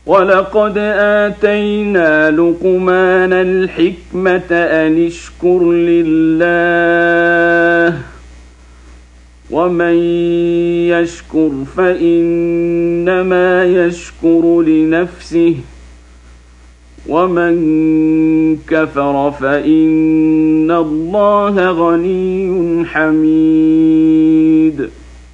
ولقد آتينا لقمان الحكمة أن اشكر لله ومن يشكر فإنما يشكر لنفسه ومن كفر فإن الله غني حميد.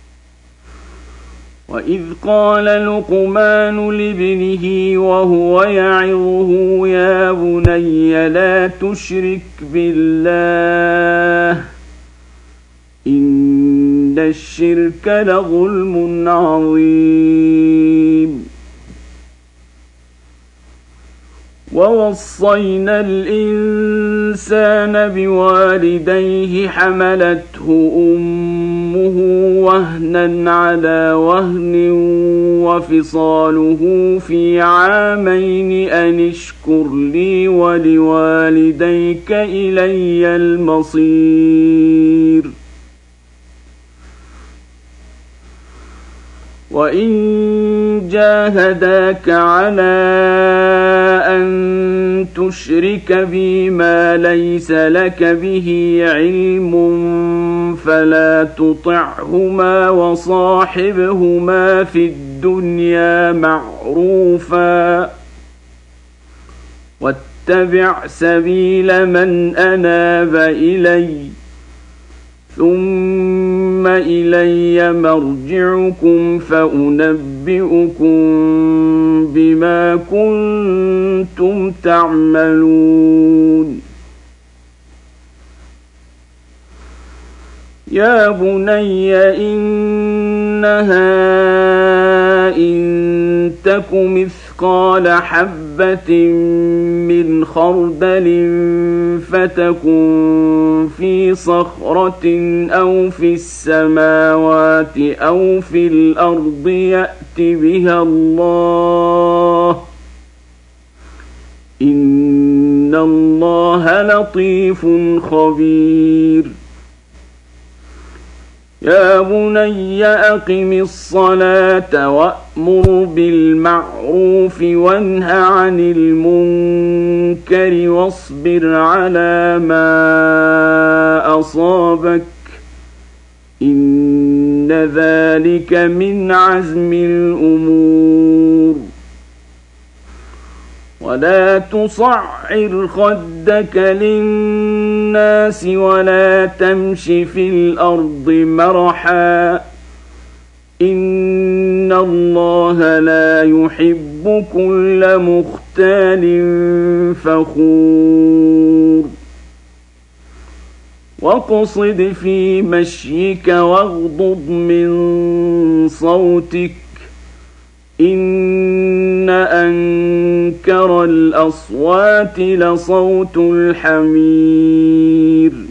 وإذ قال لقمان لابنه وهو يعظه يا بني لا تشرك بالله إن الشرك لظلم عظيم. ووصينا الإنسان بوالديه حملته أمه وهنا على وهن وفصاله في عامين أن اشكر لي ولوالديك إلي المصير. وإن جاهداك على أن تشرك بي ما ليس لك به علم فلا تطعهما وصاحبهما في الدنيا معروفا واتبع سبيل من أناب إلي ثم إلي مرجعكم فأنبئكم بما كنتم تعملون. يا بني إنها إن تك مثقال حبة من خردل فتكن في صخرة أو في السماوات أو في الأرض يأت بها الله إن الله لطيف خبير. يا بني أقم الصلاة وأمر بالمعروف وانه عن المنكر واصبر على ما أصابك إن ذلك من عزم الأمور. ولا تصعر خدك للناس ولا تمش في الأرض مرحا إن الله لا يحب كل مختال فخور. واقصد في مشيك واغضض من صوتك إن أنكر الأصوات لصوت الحمير.